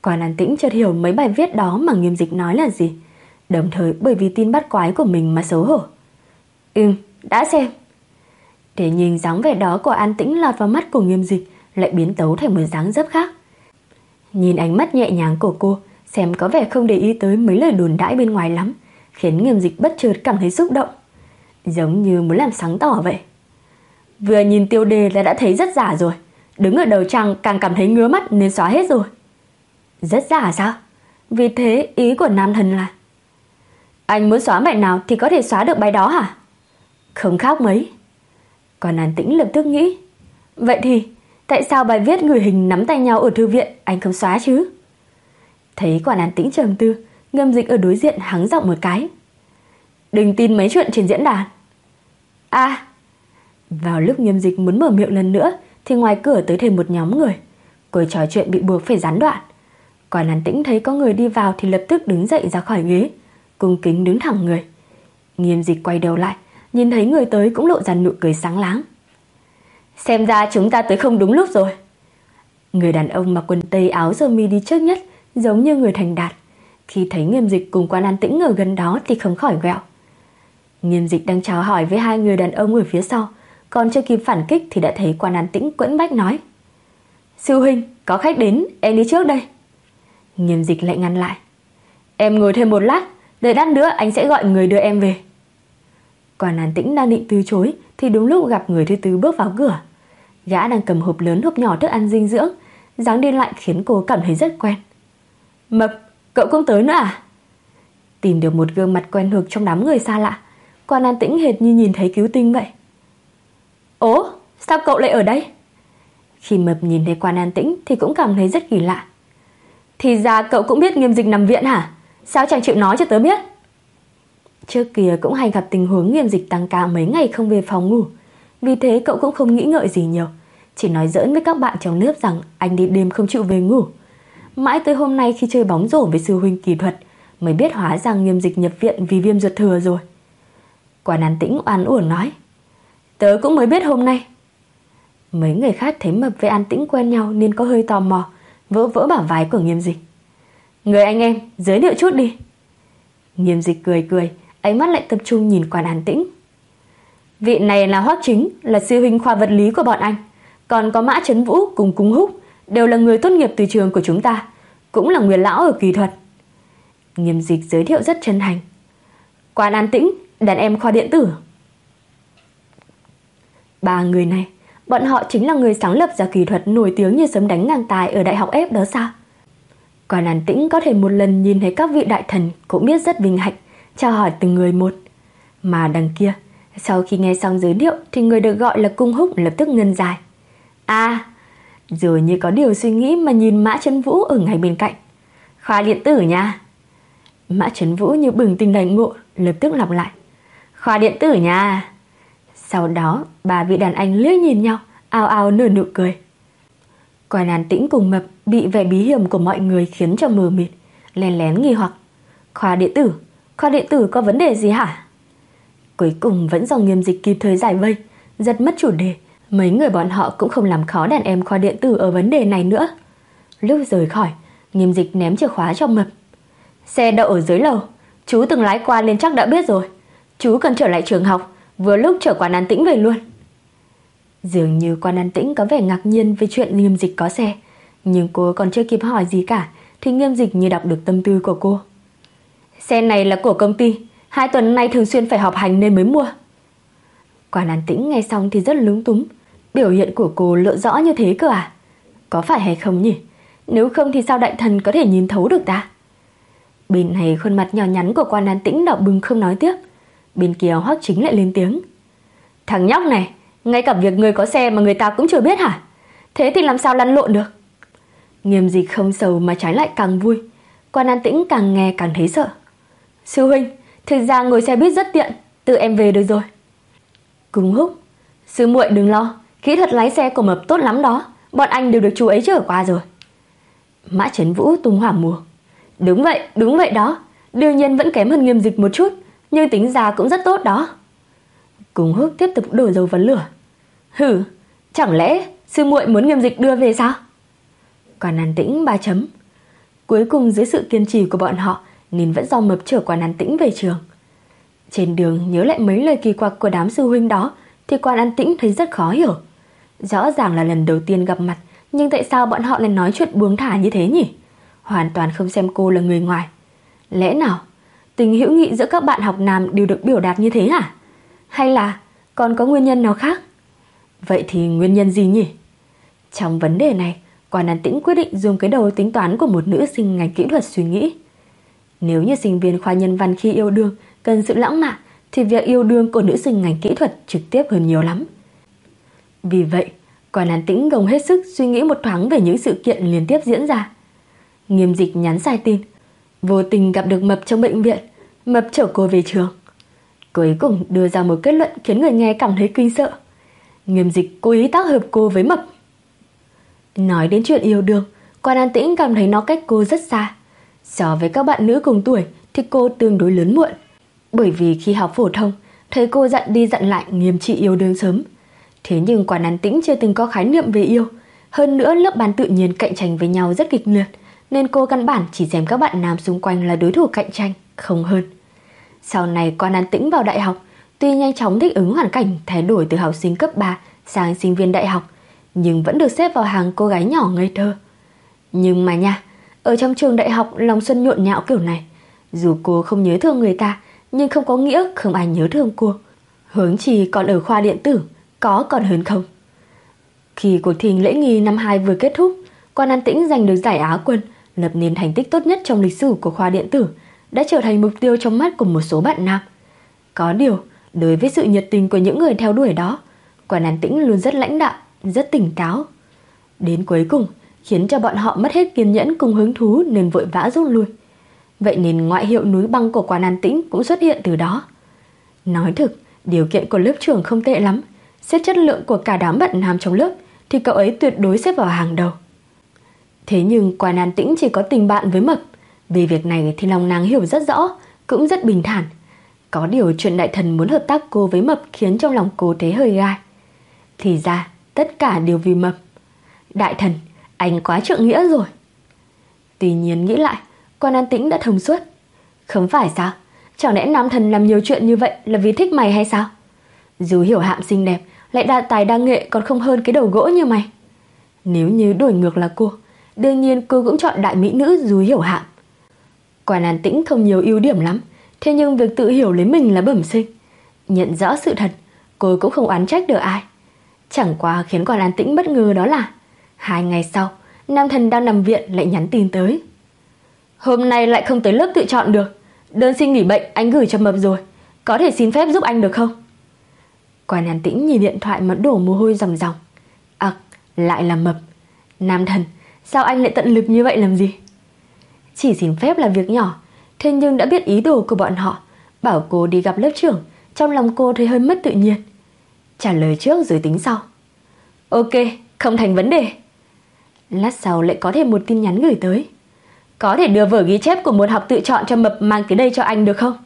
Quan An Tĩnh chợt hiểu mấy bài viết đó mà Nghiêm Dịch nói là gì, đồng thời bởi vì tin bắt quái của mình mà xấu hổ. Ừm, đã xem. Thế nhưng dáng vẻ đó của An Tĩnh lọt vào mắt của Nghiêm Dịch lại biến tấu thành một dáng dấp khác. Nhìn ánh mắt nhẹ nhàng của cô, xem có vẻ không để ý tới mấy lời đồn đãi bên ngoài lắm, khiến Nghiêm Dịch bất chợt cảm thấy xúc động, giống như muốn làm sáng tỏ vậy. Vừa nhìn tiêu đề là đã thấy rất giả rồi, đứng ở đầu trang càng cảm thấy ngứa mắt nên xóa hết rồi. Rất giả sao? Vì thế ý của nam thần là anh muốn xóa bài nào thì có thể xóa được bài đó hả? Không khác mấy. Còn An Tĩnh lập tức nghĩ, vậy thì tại sao bài viết người hình nắm tay nhau ở thư viện anh không xóa chứ? Thấy Quản An Tĩnh trầm tư, Nghiêm Dịch ở đối diện hắng giọng một cái. Đừng tin mấy chuyện trên diễn đàn. À, vào lúc Nghiêm Dịch muốn mở miệng lần nữa thì ngoài cửa tới thêm một nhóm người. Cuộc trò chuyện bị buộc phải gián đoạn. Quản An Tĩnh thấy có người đi vào thì lập tức đứng dậy ra khỏi ghế, cung kính đứng thẳng người. Nghiêm Dịch quay đầu lại, nhìn thấy người tới cũng lộ ra nụ cười sáng láng. Xem ra chúng ta tới không đúng lúc rồi. Người đàn ông mặc quần tây áo sơ mi đi trước nhất, giống như người thành đạt. Khi thấy Nghiêm Dịch cùng Quan An Tĩnh ở gần đó thì không khỏi ghẹo. Nghiêm Dịch đang chào hỏi với hai người đàn ông ở phía sau, còn chưa kịp phản kích thì đã thấy Quan An Tĩnh quẫn bách nói: Sư huynh, có khách đến, em đi trước đây. Nghiêm Dịch lại ngăn lại: Em ngồi thêm một lát, đợi lát nữa anh sẽ gọi người đưa em về. Quan An Tĩnh đang định từ chối thì đúng lúc gặp người thứ tư bước vào cửa. Gã đang cầm hộp lớn hộp nhỏ thức ăn dinh dưỡng, dáng đi lại khiến cô cảm thấy rất quen. Mập, cậu cũng tới nữa à? Tìm được một gương mặt quen thuộc trong đám người xa lạ, Quan An Tĩnh hệt như nhìn thấy cứu tinh vậy. Ố, sao cậu lại ở đây? Khi Mập nhìn thấy Quan An Tĩnh thì cũng cảm thấy rất kỳ lạ. Thì ra cậu cũng biết Nghiêm Dịch nằm viện hả? Sao chẳng chịu nói cho tớ biết? Trước kia cũng hay gặp tình huống Nghiêm Dịch tăng ca mấy ngày không về phòng ngủ, vì thế cậu cũng không nghĩ ngợi gì nhiều, chỉ nói giỡn với các bạn trong lớp rằng anh đi đêm không chịu về ngủ. Mãi tới hôm nay khi chơi bóng rổ với sư huynh Kỳ Thuật mới biết hóa rằng Nghiêm Dịch nhập viện vì viêm ruột thừa rồi. Quan An Tĩnh oan uổng nói: Tớ cũng mới biết hôm nay. Mấy người khác thấy Mập với An Tĩnh quen nhau nên có hơi tò mò, vỗ vỗ bả vai của Nghiêm Dịch. Người anh em, giới thiệu chút đi. Nghiêm Dịch cười cười, ánh mắt lại tập trung nhìn Quan An Tĩnh. Vị này là Hoắc Chính, là sư huynh khoa vật lý của bọn anh. Còn có Mã Trấn Vũ cùng Cung Húc, đều là người tốt nghiệp từ trường của chúng ta, cũng là nguyên lão ở Kỳ Thuật. Nghiêm Dịch giới thiệu rất chân thành. Quan An Tĩnh, đàn em khoa điện tử. Ba người này, bọn họ chính là người sáng lập ra Kỳ Thuật nổi tiếng như sấm đánh ngang tài ở Đại học F đó sao? Quan An Tĩnh có thể một lần nhìn thấy các vị đại thần cũng biết rất vinh hạnh, chào hỏi từng người một. Mà đằng kia, sau khi nghe xong giới thiệu thì người được gọi là Cung Húc lập tức ngân dài. À, rồi như có điều suy nghĩ mà nhìn Mã Trấn Vũ ở ngay bên cạnh. Khoa điện tử nha. Mã Trấn Vũ như bừng tỉnh đại ngộ, lập tức lặp lại. Khoa điện tử nha. Sau đó, ba vị đàn anh liếc nhìn nhau, ao ao nở nụ cười. Quan An Tĩnh cùng Mập bị vẻ bí hiểm của mọi người khiến cho mờ mịt, lén lén nghi hoặc. Khoa điện tử, khoa điện tử có vấn đề gì hả? Cuối cùng vẫn do Nghiêm Dịch kịp thời giải vây, giật mất chủ đề. Mấy người bọn họ cũng không làm khó đàn em khoa điện tử ở vấn đề này nữa. Lúc rời khỏi, Nghiêm Dịch ném chìa khóa cho Mập. Xe đậu ở dưới lầu, chú từng lái qua nên chắc đã biết rồi. Chú cần trở lại trường học, vừa lúc chở Quan An Tĩnh về luôn. Dường như Quan An Tĩnh có vẻ ngạc nhiên về chuyện Nghiêm Dịch có xe, nhưng cô còn chưa kịp hỏi gì cả thì Nghiêm Dịch như đọc được tâm tư của cô. Xe này là của công ty, hai tuần nay thường xuyên phải họp hành nên mới mua. Quan An Tĩnh nghe xong thì rất lúng túng. Biểu hiện của cô lộ rõ như thế cơ à? Có phải hay không nhỉ? Nếu không thì sao đại thần có thể nhìn thấu được ta? Bên này khuôn mặt nhỏ nhắn của Quan An Tĩnh đỏ bừng không nói tiếp. Bên kia Hoắc Chính lại lên tiếng. Thằng nhóc này, ngay cả việc người có xe mà người ta cũng chưa biết hả? Thế thì làm sao lăn lộn được? Nghiêm Dịch không sầu mà trái lại càng vui. Quan An Tĩnh càng nghe càng thấy sợ. Sư huynh, thực ra ngồi xe buýt rất tiện, tự em về được rồi. Cung Húc, sư muội đừng lo, kỹ thuật lái xe của Mập tốt lắm đó, bọn anh đều được chú ấy chở qua rồi. Mã Trấn Vũ tung hỏa mùa. Đúng vậy, đúng vậy đó, đương nhiên vẫn kém hơn Nghiêm Dịch một chút, nhưng tính ra cũng rất tốt đó. Cung Húc tiếp tục đổ dầu vào lửa. Hử, chẳng lẽ sư muội muốn Nghiêm Dịch đưa về sao? Quan An Tĩnh ba chấm. Cuối cùng dưới sự kiên trì của bọn họ nên vẫn do Mập chở Quan An Tĩnh về trường. Trên đường nhớ lại mấy lời kỳ quặc của đám sư huynh đó thì Quan An Tĩnh thấy rất khó hiểu. Rõ ràng là lần đầu tiên gặp mặt, nhưng tại sao bọn họ lại nói chuyện buông thả như thế nhỉ? Hoàn toàn không xem cô là người ngoài. Lẽ nào tình hữu nghị giữa các bạn học nam đều được biểu đạt như thế hả? Hay là còn có nguyên nhân nào khác? Vậy thì nguyên nhân gì nhỉ? Trong vấn đề này, Quan An Tĩnh quyết định dùng cái đầu tính toán của một nữ sinh ngành kỹ thuật suy nghĩ. Nếu như sinh viên khoa nhân văn khi yêu đương cần sự lãng mạn, thì việc yêu đương của nữ sinh ngành kỹ thuật trực tiếp hơn nhiều lắm. Vì vậy, Quan An Tĩnh gồng hết sức suy nghĩ một thoáng về những sự kiện liên tiếp diễn ra. Nghiêm Dịch nhắn sai tin, vô tình gặp được Mập trong bệnh viện. Mập chở cô về trường. Cuối cùng đưa ra một kết luận khiến người nghe cảm thấy kinh sợ. Nghiêm Dịch cố ý tác hợp cô với Mập. Nói đến chuyện yêu đương, Quan An Tĩnh cảm thấy nó cách cô rất xa. So với các bạn nữ cùng tuổi thì cô tương đối lớn muộn. Bởi vì khi học phổ thông, thầy cô dặn đi dặn lại nghiêm trị yêu đương sớm. Thế nhưng Quan An Tĩnh chưa từng có khái niệm về yêu. Hơn nữa lớp ban tự nhiên cạnh tranh với nhau rất kịch liệt, nên cô căn bản chỉ xem các bạn nam xung quanh là đối thủ cạnh tranh, không hơn. Sau này Quan An Tĩnh vào đại học, tuy nhanh chóng thích ứng hoàn cảnh thay đổi từ học sinh cấp ba sang sinh viên đại học, nhưng vẫn được xếp vào hàng cô gái nhỏ ngây thơ. Nhưng mà nha, ở trong trường đại học lòng xuân nhộn nhạo kiểu này, dù cô không nhớ thương người ta, nhưng không có nghĩa không ai nhớ thương cô. Hướng Trì còn ở khoa điện tử, có còn hơn không. Khi cuộc thi lễ nghi năm hai vừa kết thúc, Quan An Tĩnh giành được giải Á quân, lập nên thành tích tốt nhất trong lịch sử của khoa điện tử, đã trở thành mục tiêu trong mắt của một số bạn nam. Có điều, đối với sự nhiệt tình của những người theo đuổi đó, Quan An Tĩnh luôn rất lãnh đạm, rất tỉnh táo. Đến cuối cùng, khiến cho bọn họ mất hết kiên nhẫn cùng hứng thú nên vội vã rút lui. Vậy nên ngoại hiệu núi băng của Quan An Tĩnh cũng xuất hiện từ đó. Nói thực, điều kiện của lớp trưởng không tệ lắm. Xét chất lượng của cả đám bạn nam trong lớp thì cậu ấy tuyệt đối xếp vào hàng đầu. Thế nhưng Quan An Tĩnh chỉ có tình bạn với Mập. Về việc này thì lòng nàng hiểu rất rõ, cũng rất bình thản. Có điều chuyện đại thần muốn hợp tác cô với Mập khiến trong lòng cô thấy hơi gai. Thì ra tất cả đều vì Mập. Đại thần, anh quá trượng nghĩa rồi. Tuy nhiên nghĩ lại, Quan An Tĩnh đã thông suốt. Không phải sao? Chẳng lẽ nam thần làm nhiều chuyện như vậy là vì thích mày hay sao? Dù Hiểu Hạm xinh đẹp, lại đa tài đa nghệ còn không hơn cái đầu gỗ như mày. Nếu như đổi ngược là cô, đương nhiên cô cũng chọn đại mỹ nữ dù Hiểu Hạm. Quan An Tĩnh không nhiều ưu điểm lắm, thế nhưng việc tự hiểu lấy mình là bẩm sinh. Nhận rõ sự thật, cô cũng không oán trách được ai. Chẳng qua khiến Quan An Tĩnh bất ngờ đó là hai ngày sau, nam thần đang nằm viện lại nhắn tin tới. Hôm nay lại không tới lớp tự chọn được. Đơn xin nghỉ bệnh anh gửi cho Mập rồi, có thể xin phép giúp anh được không? Quan An Tĩnh nhìn điện thoại mà đổ mồ hôi ròng ròng. À, lại là Mập. Nam thần, sao anh lại tận lực như vậy làm gì? Chỉ xin phép là việc nhỏ, thế nhưng đã biết ý đồ của bọn họ, bảo cô đi gặp lớp trưởng, trong lòng cô thấy hơi mất tự nhiên. Trả lời trước rồi tính sau. Ok, không thành vấn đề. Lát sau lại có thêm một tin nhắn gửi tới. Có thể đưa vở ghi chép của một học tự chọn cho Mập mang tới đây cho anh được không?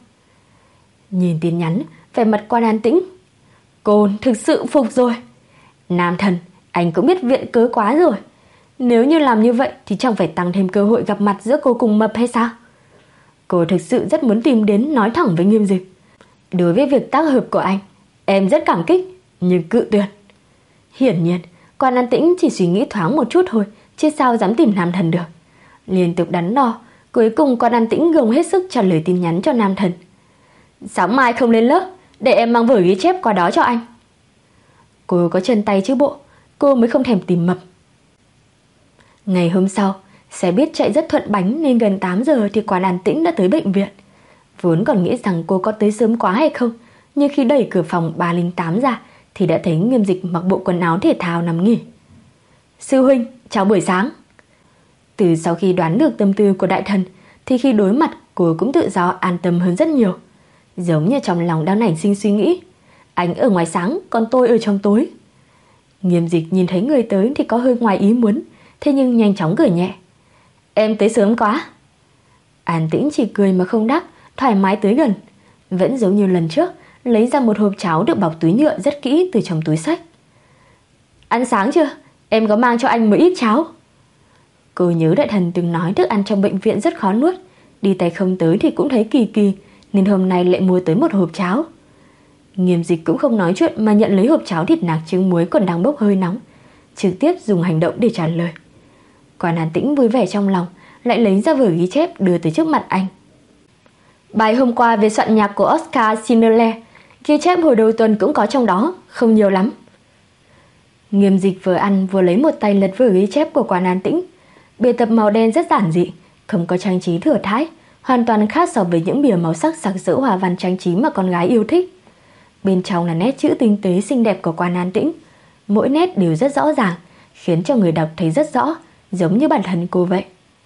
Nhìn tin nhắn, vẻ mặt Quan An Tĩnh. Cô thực sự phục rồi. Nam thần, anh cũng biết viện cớ quá rồi. Nếu như làm như vậy thì chẳng phải tăng thêm cơ hội gặp mặt giữa cô cùng Mập hay sao? Cô thực sự rất muốn tìm đến nói thẳng với Nghiêm Dịch. Đối với việc tác hợp của anh, em rất cảm kích, nhưng cự tuyệt. Hiển nhiên, Quan An Tĩnh chỉ suy nghĩ thoáng một chút thôi, chứ sao dám tìm nam thần được. Liên tục đắn đo, cuối cùng Quan An Tĩnh gồng hết sức trả lời tin nhắn cho nam thần. Sáng mai không lên lớp, để em mang vở ghi chép qua đó cho anh. Cô có chân tay chứ bộ, cô mới không thèm tìm Mập. Ngày hôm sau, xe buýt chạy rất thuận bánh nên gần tám giờ thì Quan An Tĩnh đã tới bệnh viện. Vốn còn nghĩ rằng cô có tới sớm quá hay không, nhưng khi đẩy cửa phòng ba không tám ra thì đã thấy Nghiêm Dịch mặc bộ quần áo thể thao nằm nghỉ. Sư huynh, chào buổi sáng. Từ sau khi đoán được tâm tư của đại thần thì khi đối mặt cô cũng tự do an tâm hơn rất nhiều. Giống như trong lòng đang nảy sinh suy nghĩ, anh ở ngoài sáng còn tôi ở trong tối. Nghiêm Dịch nhìn thấy người tới thì có hơi ngoài ý muốn, thế nhưng nhanh chóng cười nhẹ. Em tới sớm quá. An Tĩnh chỉ cười mà không đáp, thoải mái tới gần. Vẫn giống như lần trước, lấy ra một hộp cháo được bọc túi nhựa rất kỹ từ trong túi xách. Ăn sáng chưa? Em có mang cho anh một ít cháo. Cô nhớ đại thần từng nói thức ăn trong bệnh viện rất khó nuốt, đi tay không tới thì cũng thấy kỳ kỳ, nên hôm nay lại mua tới một hộp cháo. Nghiêm Dịch cũng không nói chuyện mà nhận lấy hộp cháo thịt nạc trứng muối còn đang bốc hơi nóng, trực tiếp dùng hành động để trả lời. Quan An Tĩnh vui vẻ trong lòng, lại lấy ra vở ghi chép đưa tới trước mặt anh. Bài hôm qua về soạn nhạc của Oscar Schindler, ghi chép hồi đầu tuần cũng có trong đó, không nhiều lắm. Nghiêm Dịch vừa ăn vừa lấy một tay lật vở ghi chép của Quan An Tĩnh. Bìa tập màu đen rất giản dị, không có trang trí thừa thãi, hoàn toàn khác so với những bìa màu sắc sặc sỡ hoa văn trang trí mà con gái yêu thích. Bên trong là nét chữ tinh tế xinh đẹp của Quan An Tĩnh, mỗi nét đều rất rõ ràng, khiến cho người đọc thấy rất rõ, giống như bản thân cô vậy.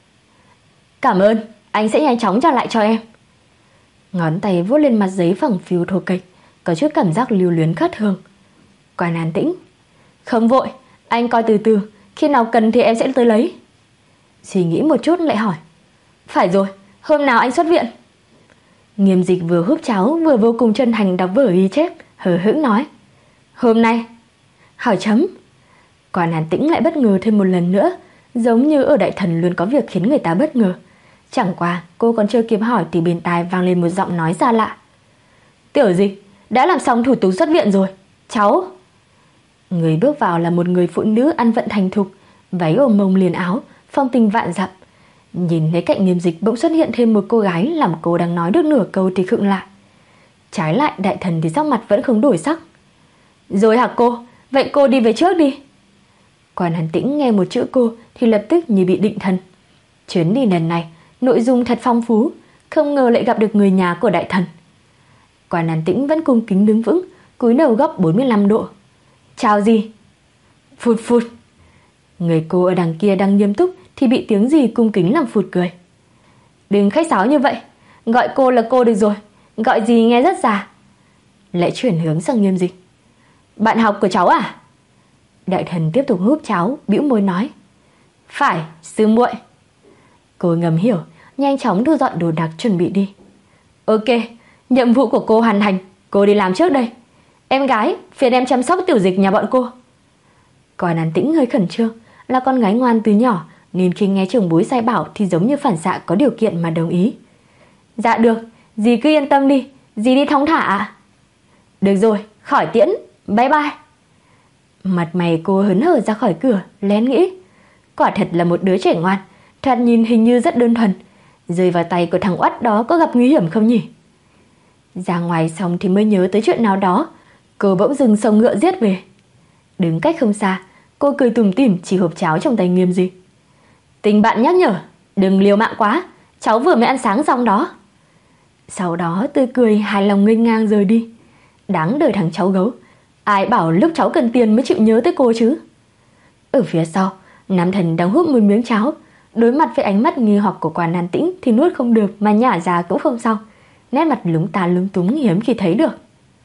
Cảm ơn, anh sẽ nhanh chóng trả lại cho em. Ngón tay vuốt lên mặt giấy phẳng phiu thô kệch, có chút cảm giác lưu luyến khác thường. Quan An Tĩnh: Không vội, anh coi từ từ, khi nào cần thì em sẽ tới lấy. Suy nghĩ một chút lại hỏi: Phải rồi, hôm nào anh xuất viện? Nghiêm Dịch vừa húp cháo vừa vô cùng chân thành đọc vở ghi chép, hờ hững nói: Hôm nay. Hỏi chấm. Quan An Tĩnh lại bất ngờ thêm một lần nữa, giống như ở đại thần luôn có việc khiến người ta bất ngờ. Chẳng qua cô còn chưa kịp hỏi thì bên tai vang lên một giọng nói xa lạ: Tiểu Dịch, đã làm xong thủ tục xuất viện rồi, cháu. Người bước vào là một người phụ nữ ăn vận thành thục, váy ôm mông liền áo, phong tình vạn dặm. Nhìn thấy cạnh Nghiêm Dịch bỗng xuất hiện thêm một cô gái, làm cô đang nói được nửa câu thì khựng lại. Trái lại đại thần thì sắc mặt vẫn không đổi sắc. Rồi hả cô, vậy cô đi về trước đi. Quan An Tĩnh nghe một chữ cô thì lập tức như bị định thần. Chuyến đi lần này nội dung thật phong phú, không ngờ lại gặp được người nhà của đại thần. Quan An Tĩnh vẫn cung kính đứng vững, cúi đầu góc bốn mươi lăm độ. Chào gì? Phụt phụt. Người cô ở đằng kia đang nghiêm túc thì bị tiếng gì cung kính làm phụt cười. Đừng khách sáo như vậy, gọi cô là cô được rồi, gọi gì nghe rất già. Lại chuyển hướng sang Nghiêm Dịch. Bạn học của cháu à? Đại thần tiếp tục húp cháo, bĩu môi nói: Phải, sư muội. Cô ngầm hiểu, nhanh chóng thu dọn đồ đạc chuẩn bị đi. Ok, nhiệm vụ của cô hoàn thành, cô đi làm trước đây. Em gái, phiền em chăm sóc Tiểu Dịch nhà bọn cô. Quan An Tĩnh hơi khẩn trương, là con gái ngoan từ nhỏ nên khi nghe trưởng bối sai bảo thì giống như phản xạ có điều kiện mà đồng ý. Dạ được, dì cứ yên tâm đi, dì đi thong thả ạ. Được rồi, khỏi tiễn, bye bye. Mặt mày cô hớn hở ra khỏi cửa, lén nghĩ: Quả thật là một đứa trẻ ngoan, thoạt nhìn hình như rất đơn thuần, rơi vào tay của thằng oắt đó có gặp nguy hiểm không nhỉ? Ra ngoài xong thì mới nhớ tới chuyện nào đó, cô bỗng dừng xông ngựa giết về. Đứng cách không xa, cô cười tủm tỉm chỉ hộp cháo trong tay Nghiêm Dịch. Tình bạn nhắc nhở, đừng liều mạng quá, cháu vừa mới ăn sáng xong đó. Sau đó tươi cười hài lòng nghênh ngang rời đi. Đáng đời thằng cháu gấu, ai bảo lúc cháu cần tiền mới chịu nhớ tới cô chứ. Ở phía sau, Nam Thần đang húp một miếng cháo, đối mặt với ánh mắt nghi hoặc của Quan An Tĩnh thì nuốt không được mà nhả ra cũng không xong, nét mặt lúng ta lúng túng hiếm khi thấy được.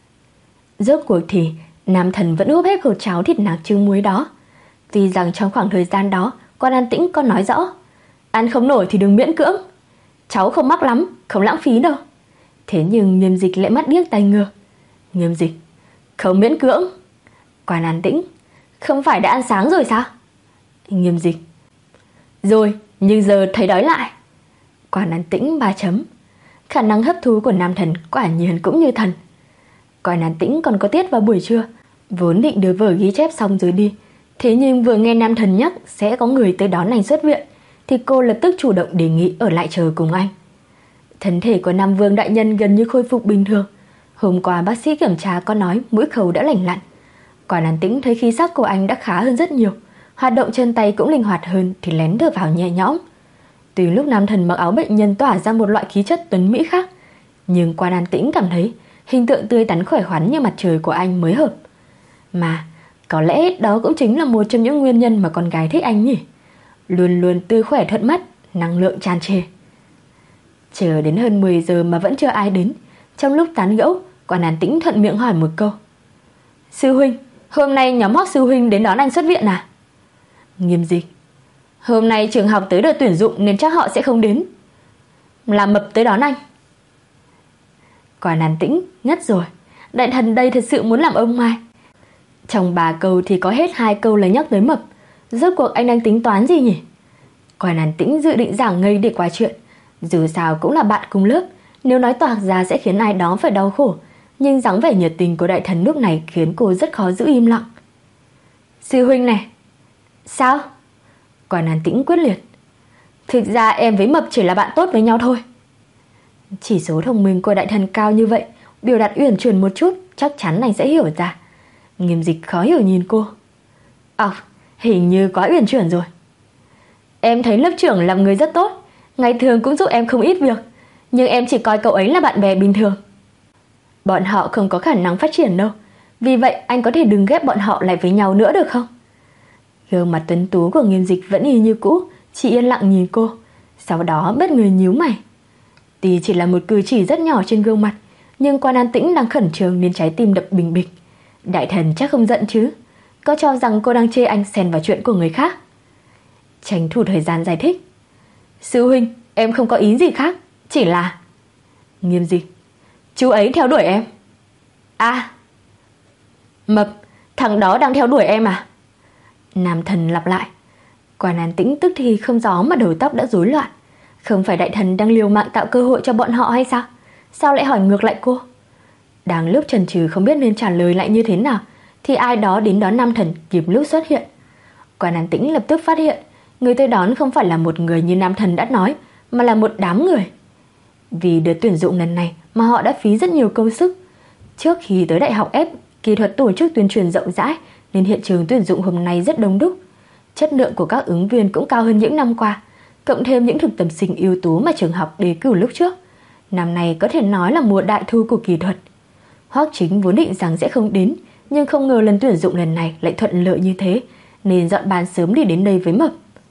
Rốt cuộc thì Nam Thần vẫn húp hết hột cháo thịt nạc trứng muối đó. Tuy rằng trong khoảng thời gian đó Quan An Tĩnh có nói rõ: Ăn không nổi thì đừng miễn cưỡng, cháu không mắc lắm, không lãng phí đâu. Thế nhưng Nghiêm Dịch lại mắt điếc tai ngơ. Nghiêm Dịch: Không miễn cưỡng. Quan An Tĩnh: Không phải đã ăn sáng rồi sao? Nghiêm Dịch: Rồi, nhưng giờ thấy đói lại. Quan An Tĩnh ba chấm. Khả năng hấp thu của Nam Thần quả nhiên cũng như thần. Quan An Tĩnh còn có tiết vào buổi trưa, vốn định đưa vở ghi chép xong rồi đi. Thế nhưng vừa nghe Nam Thần nhắc sẽ có người tới đón anh xuất viện thì cô lập tức chủ động đề nghị ở lại chờ cùng anh. Thân thể của Nam Vương đại nhân gần như khôi phục bình thường. Hôm qua bác sĩ kiểm tra có nói mũi khẩu đã lành lặn. Quan An Tĩnh thấy khí sắc của anh đã khá hơn rất nhiều, hoạt động chân tay cũng linh hoạt hơn thì lén thở vào nhẹ nhõm. Từ lúc Nam Thần mặc áo bệnh nhân tỏa ra một loại khí chất tuấn mỹ khác, nhưng Quan An Tĩnh cảm thấy hình tượng tươi tắn khỏe khoắn như mặt trời của anh mới hợp. Mà có lẽ đó cũng chính là một trong những nguyên nhân mà con gái thích anh nhỉ. Luôn luôn tươi khỏe thuận mắt, năng lượng tràn trề. Chờ đến hơn mười giờ mà vẫn chưa ai đến. Trong lúc tán gẫu, Quan An Tĩnh thuận miệng hỏi một câu: Sư huynh, hôm nay nhóm Hoắc sư huynh đến đón anh xuất viện à? Nghiêm Dịch: Hôm nay trường học tới đợt tuyển dụng nên chắc họ sẽ không đến. Là Mập tới đón anh. Quan An Tĩnh ngất rồi. Đại thần đây thật sự muốn làm ông Mai. Trong ba câu thì có hết hai câu là nhắc tới Mập. Rốt cuộc anh đang tính toán gì nhỉ? Quan An Tĩnh dự định giảng ngây để qua chuyện. Dù sao cũng là bạn cùng lớp, nếu nói toạc ra sẽ khiến ai đó phải đau khổ. Nhưng dáng vẻ nhiệt tình của đại thần lúc này khiến cô rất khó giữ im lặng. Sư huynh này. Sao? Quan An Tĩnh quyết liệt. Thực ra em với Mập chỉ là bạn tốt với nhau thôi. Chỉ số thông minh của đại thần cao như vậy, biểu đạt uyển chuyển một chút chắc chắn anh sẽ hiểu ra. Nghiêm Dịch khó hiểu nhìn cô. À, hình như quá uyển chuyển rồi. Em thấy lớp trưởng làm người rất tốt, ngày thường cũng giúp em không ít việc, nhưng em chỉ coi cậu ấy là bạn bè bình thường. Bọn họ không có khả năng phát triển đâu, vì vậy anh có thể đừng ghép bọn họ lại với nhau nữa được không? Gương mặt tuấn tú của Nghiêm Dịch vẫn y như cũ, chỉ yên lặng nhìn cô, sau đó bất ngờ nhíu mày. Tuy chỉ là một cử chỉ rất nhỏ trên gương mặt, nhưng Quan An Tĩnh đang khẩn trương nên trái tim đập bình bịch. Đại thần chắc không giận chứ? Có cho rằng cô đang chê anh xen vào chuyện của người khác? Tranh thủ thời gian giải thích. Sư huynh, em không có ý gì khác, chỉ là... Nghiêm Dịch, chú ấy theo đuổi em. À, Mập, thằng đó đang theo đuổi em à? Nam thần lặp lại. Quan An Tĩnh tức thì không gió mà đầu tóc đã rối loạn. Không phải đại thần đang liều mạng tạo cơ hội cho bọn họ hay sao? Sao lại hỏi ngược lại cô? Đang lúc chần chừ không biết nên trả lời lại như thế nào, thì ai đó đến đón Nam thần kịp lúc xuất hiện. Quan An Tĩnh lập tức phát hiện người tới đón không phải là một người như Nam thần đã nói, mà là một đám người. Vì đợt tuyển dụng lần này mà họ đã phí rất nhiều công sức. Trước khi tới Đại học F, kỹ thuật tổ chức tuyên truyền rộng rãi nên hiện trường tuyển dụng hôm nay rất đông đúc. Chất lượng của các ứng viên cũng cao hơn những năm qua, cộng thêm những thực tập sinh ưu tú mà trường học đề cử lúc trước. Năm nay có thể nói là mùa đại thu của kỹ thuật. Hoắc Chính vốn định rằng sẽ không đến, nhưng không ngờ lần tuyển dụng lần này lại thuận lợi như thế, nên dọn bàn sớm đi đến đây với Mập.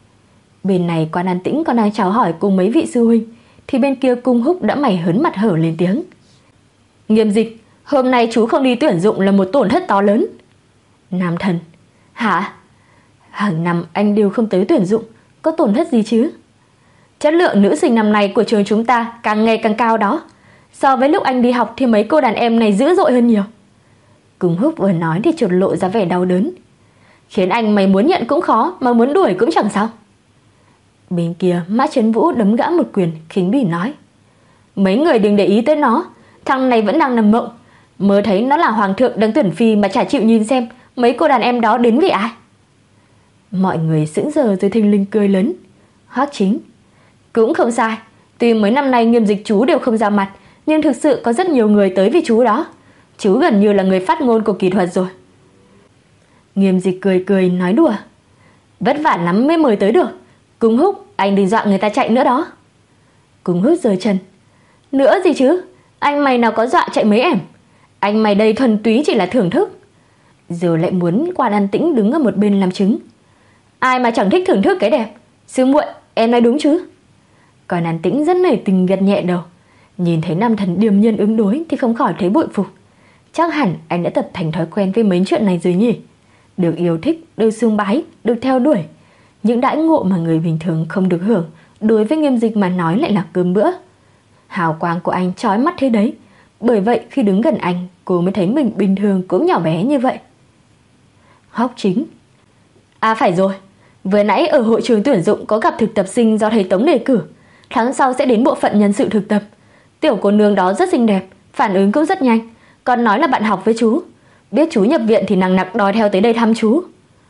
Bên này Quan An Tĩnh còn đang chào hỏi cùng mấy vị sư huynh, thì bên kia Cung Húc đã mày hớn mặt hở lên tiếng. Nghiêm Dịch, hôm nay chú không đi tuyển dụng là một tổn thất to lớn. Nam thần, hả? Hàng năm anh đều không tới tuyển dụng, có tổn thất gì chứ? Chất lượng nữ sinh năm nay của trường chúng ta càng ngày càng cao đó. So với lúc anh đi học thì mấy cô đàn em này dữ dội hơn nhiều. Cung Húc vừa nói thì chợt lộ ra vẻ đau đớn. Khiến anh mày muốn nhận cũng khó, mà muốn đuổi cũng chẳng sao. Bên kia Mã Chấn Vũ đấm gã một quyền, khinh bỉ nói. Mấy người đừng để ý tới nó, thằng này vẫn đang nằm mộng. Mơ thấy nó là hoàng thượng đang tuyển phi mà chả chịu nhìn xem mấy cô đàn em đó đến vì ai. Mọi người sững sờ rồi thình lình cười lớn. Hoắc Chính, cũng không sai, tuy mấy năm nay Nghiêm Dịch chú đều không ra mặt, nhưng thực sự có rất nhiều người tới vì chú đó. Chú gần như là người phát ngôn của kỹ thuật rồi. Nghiêm Dịch cười cười nói đùa. Vất vả lắm mới mời tới được. Cung Húc, anh đừng dọa người ta chạy nữa đó. Cung Húc giơ chân. Nữa gì chứ, anh mày nào có dọa chạy mấy em. Anh mày đây thuần túy chỉ là thưởng thức. Giờ lại muốn Quan An Tĩnh đứng ở một bên làm chứng. Ai mà chẳng thích thưởng thức cái đẹp. Sư muội, em nói đúng chứ? Quan An Tĩnh rất nể tình gật nhẹ đầu. Nhìn thấy nam thần điềm nhiên ứng đối thì không khỏi thấy bội phục. Chắc hẳn anh đã tập thành thói quen với mấy chuyện này rồi nhỉ. Được yêu thích, được sùng bái, được theo đuổi. Những đãi ngộ mà người bình thường không được hưởng, đối với Nghiêm Dịch mà nói lại là cơm bữa. Hào quang của anh chói mắt thế đấy. Bởi vậy khi đứng gần anh, cô mới thấy mình bình thường cũng nhỏ bé như vậy. Hoắc Chính. À phải rồi, vừa nãy ở hội trường tuyển dụng có gặp thực tập sinh do thầy Tống đề cử. Tháng sau sẽ đến bộ phận nhân sự thực tập. Tiểu cô nương đó rất xinh đẹp, phản ứng cũng rất nhanh, còn nói là bạn học với chú. Biết chú nhập viện thì nằng nặc đòi theo tới đây thăm chú.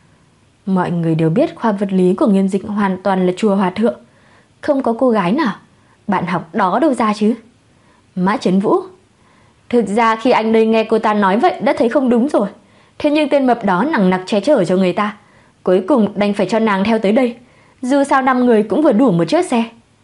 Mọi người đều biết khoa vật lý của Nghiêm Dịch hoàn toàn là chùa hòa thượng. Không có cô gái nào bạn học đó đâu ra chứ. Mã Chấn Vũ. Thực ra khi anh đây nghe cô ta nói vậy đã thấy không đúng rồi. Thế nhưng tên mập đó nằng nặc che chở cho người ta, cuối cùng đành phải cho nàng theo tới đây. Dù sao năm người cũng vừa đủ một chiếc xe.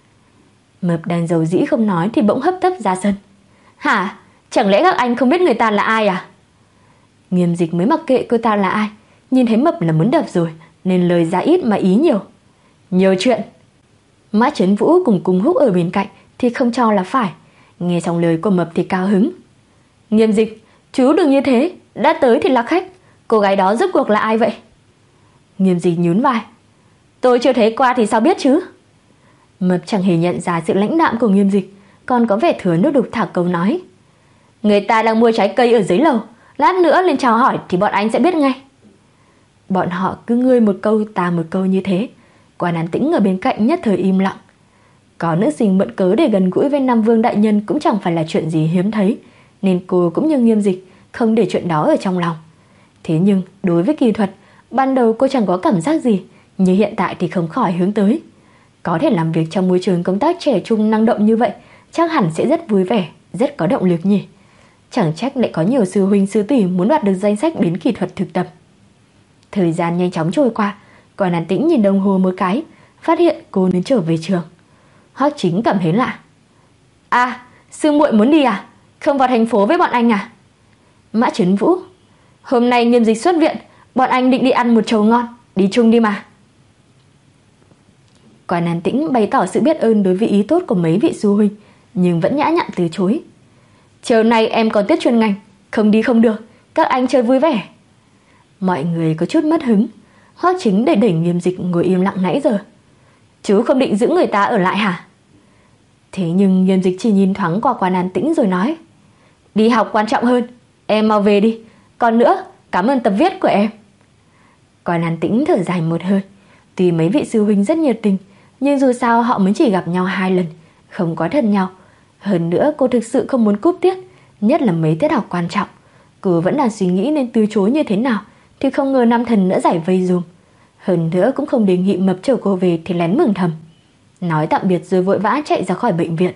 Mập đang dầu dĩ không nói thì bỗng hấp tấp ra sân. Hả? Chẳng lẽ các anh không biết người ta là ai à? Nghiêm Dịch mới mặc kệ cô ta là ai. Nhìn thấy Mập là muốn đập rồi, nên lời ra ít mà ý nhiều. Nhiều chuyện. Mã Chấn Vũ cùng Cung Húc ở bên cạnh thì không cho là phải. Nghe xong lời của Mập thì cao hứng. Nghiêm Dịch, chú đừng như thế, đã tới thì là khách. Cô gái đó rốt cuộc là ai vậy? Nghiêm Dịch nhún vai. Tôi chưa thấy qua thì sao biết chứ? Mập chẳng hề nhận ra sự lãnh đạm của Nghiêm Dịch, còn có vẻ thừa nước đục thả câu nói. Người ta đang mua trái cây ở dưới lầu, lát nữa lên chào hỏi thì bọn anh sẽ biết ngay. Bọn họ cứ ngươi một câu ta một câu như thế. Quan An Tĩnh ở bên cạnh nhất thời im lặng. Có nữ sinh mượn cớ để gần gũi với Nam Vương đại nhân cũng chẳng phải là chuyện gì hiếm thấy, nên cô cũng như Nghiêm Dịch không để chuyện đó ở trong lòng. Thế nhưng đối với Kỳ Thuật, ban đầu cô chẳng có cảm giác gì, nhưng hiện tại thì không khỏi hướng tới. Có thể làm việc trong môi trường công tác trẻ trung năng động như vậy, chắc hẳn sẽ rất vui vẻ, rất có động lực nhỉ. Chẳng trách lại có nhiều sư huynh sư tỷ muốn đoạt được danh sách đến Kỳ Thuật thực tập. Thời gian nhanh chóng trôi qua, Quan An Tĩnh nhìn đồng hồ một cái, phát hiện cô nên trở về trường. Hoắc Chính cảm thấy lạ. À, sư muội muốn đi à? Không vào thành phố với bọn anh à? Mã Trấn Vũ: Hôm nay Nghiêm Dịch xuất viện, bọn anh định đi ăn một chầu ngon, đi chung đi mà. Quan An Tĩnh bày tỏ sự biết ơn đối với ý tốt của mấy vị sư huynh, nhưng vẫn nhã nhặn từ chối. Chiều nay em còn tiết chuyên ngành, không đi không được, các anh chơi vui vẻ. Mọi người có chút mất hứng. Hoắc Chính đẩy đẩy Nghiêm Dịch ngồi im lặng nãy giờ. Chú không định giữ người ta ở lại hả? Thế nhưng Nghiêm Dịch chỉ nhìn thoáng qua Quan An Tĩnh rồi nói: Đi học quan trọng hơn, em mau về đi. Còn nữa, cảm ơn tập viết của em. Quan An Tĩnh thở dài một hơi. Tuy mấy vị sư huynh rất nhiệt tình, nhưng dù sao họ mới chỉ gặp nhau hai lần, không có thân nhau. Hơn nữa cô thực sự không muốn cúp tiết, nhất là mấy tiết học quan trọng. Cô vẫn đang suy nghĩ nên từ chối như thế nào, thì không ngờ Nam Thần đã giải vây dùm. Hơn nữa cũng không đề nghị mập chở cô về thì lén mừng thầm. Nói tạm biệt rồi vội vã chạy ra khỏi bệnh viện.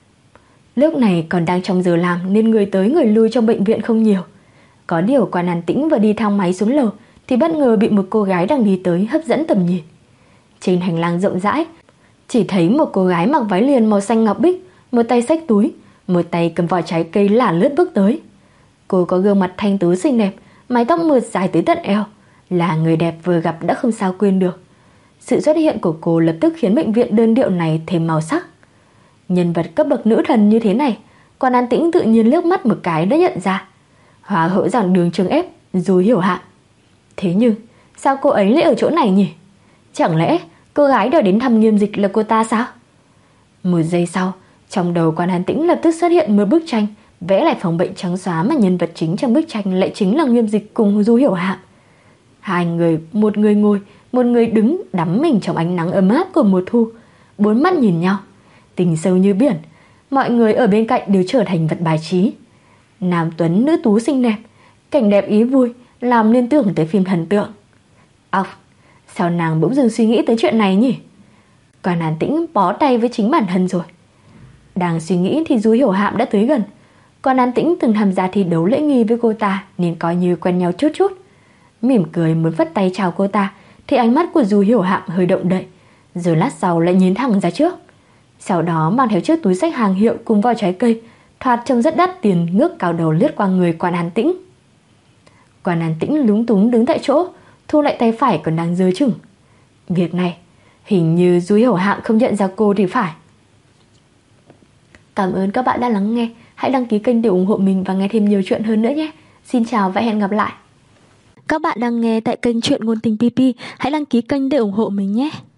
Lúc này còn đang trong giờ làm nên người tới người lui trong bệnh viện không nhiều. Có điều Quan An Tĩnh vừa đi thang máy xuống lầu thì bất ngờ bị một cô gái đang đi tới hấp dẫn tầm nhìn. Trên hành lang rộng rãi, chỉ thấy một cô gái mặc váy liền màu xanh ngọc bích, một tay xách túi, một tay cầm vỏ trái cây lả lướt bước tới. Cô có gương mặt thanh tú xinh đẹp, mái tóc mượt dài tới tận eo, là người đẹp vừa gặp đã không sao quên được. Sự xuất hiện của cô lập tức khiến bệnh viện đơn điệu này thêm màu sắc. Nhân vật cấp bậc nữ thần như thế này, Quan An Tĩnh tự nhiên liếc mắt một cái đã nhận ra. Hóa hữu giảng đường trường ép, dù hiểu hạn. Thế nhưng sao cô ấy lại ở chỗ này nhỉ? Chẳng lẽ cô gái đòi đến thăm Nghiêm Dịch là cô ta sao? Một giây sau, trong đầu Quan An Tĩnh lập tức xuất hiện một bức tranh vẽ lại phòng bệnh trắng xóa mà nhân vật chính trong bức tranh lại chính là Nghiêm Dịch cùng Du Hiểu Hạm. Hai người, một người ngồi, một người đứng đắm mình trong ánh nắng ấm áp của mùa thu, bốn mắt nhìn nhau, tình sâu như biển. Mọi người ở bên cạnh đều trở thành vật bài trí. Nam tuấn nữ tú xinh đẹp, cảnh đẹp ý vui, làm liên tưởng tới phim thần tượng. Ốc, sao nàng bỗng dưng suy nghĩ tới chuyện này nhỉ? Quan An Tĩnh bó tay với chính bản thân rồi. Đang suy nghĩ thì Du Hiểu Hạm đã tới gần. Quan An Tĩnh từng tham gia thi đấu lễ nghi với cô ta nên coi như quen nhau chút chút. Mỉm cười muốn vất tay chào cô ta thì ánh mắt của Du Hiểu Hạm hơi động đậy, rồi lát sau lại nhìn thẳng ra trước. Sau đó mang theo chiếc túi xách hàng hiệu cùng vỏ trái cây, thoạt trông rất đắt tiền, ngước cao đầu liếc qua người Quan An Tĩnh. Quan An Tĩnh lúng túng đứng tại chỗ, thu lại tay phải còn đang giơ chừng. Việc này hình như Du Hiểu Hạm không nhận ra cô thì phải. Cảm ơn các bạn đã lắng nghe. Hãy đăng ký kênh để ủng hộ mình và nghe thêm nhiều chuyện hơn nữa nhé. Xin chào và hẹn gặp lại. Các bạn đang nghe tại kênh Truyện Ngôn Tình pê pê. Hãy đăng ký kênh để ủng hộ mình nhé.